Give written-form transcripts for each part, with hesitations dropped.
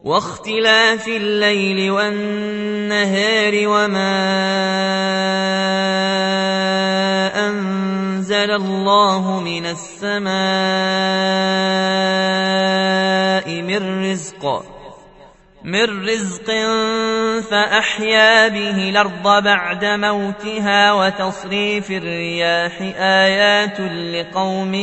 واختلاف الليل والنهار وما أنزل الله من السماء من رزق فأحيا به الأرض بعد موتها وتصريف الرياح آيات لقوم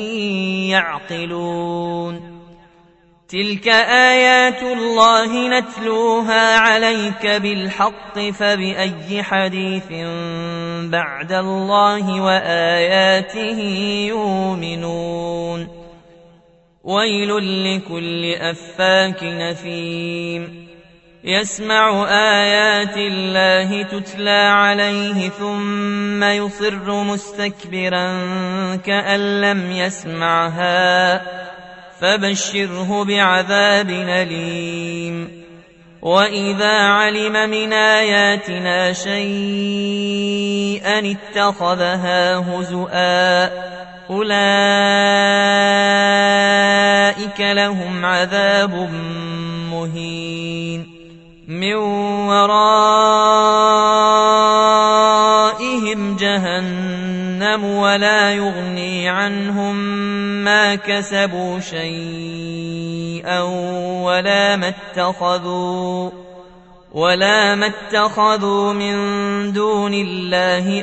يعقلون تلك آيات الله نتلوها عليك بالحق فبأي حديث بعد الله وآياته يؤمنون ويل لكل أفاك نثيم يسمع آيات الله تتلى عليه ثم يصر مستكبرا كأن لم يسمعها فبشره بعذاب أليم وإذا علم من آياتنا شيئا اتخذها هزؤا أولئك لهم عذاب مهين من ورائهم جهنم ولا يغني عنهم ما كسبوا شيئا ولا ما اتخذوا من دون الله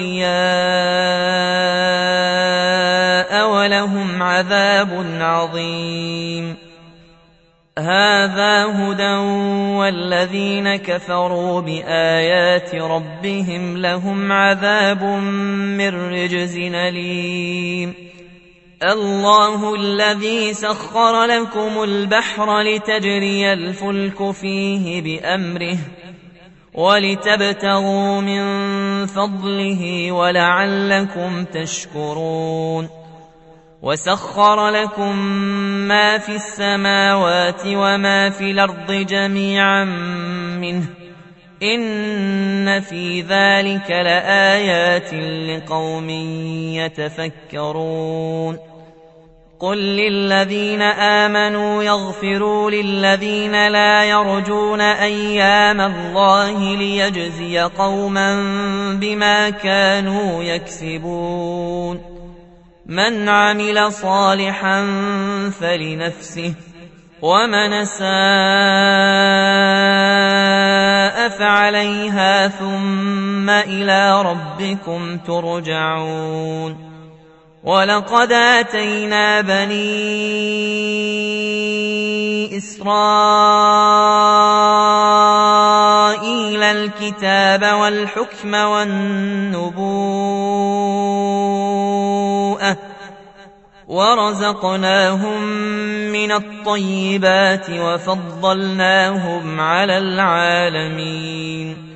أولياء ولهم عذاب عظيم هذا هدى والذين كفروا بآيات ربهم لهم عذاب من رجز أليم الله الذي سخر لكم البحر لتجري الفلك فيه بأمره ولتبتغوا من فضله ولعلكم تشكرون وسخر لكم ما في السماوات وما في الأرض جميعا منه إن في ذلك لآيات لقوم يتفكرون قل للذين آمنوا يغفروا للذين لا يرجون أيام الله ليجزي قوما بما كانوا يكسبون من عمل صالحا فلنفسه ومن أساء فعليها ثم إلى ربكم ترجعون ولقد آتينا بني إسرائيل الكتاب والحكم والنبوءة ورزقناهم من الطيبات وفضلناهم على العالمين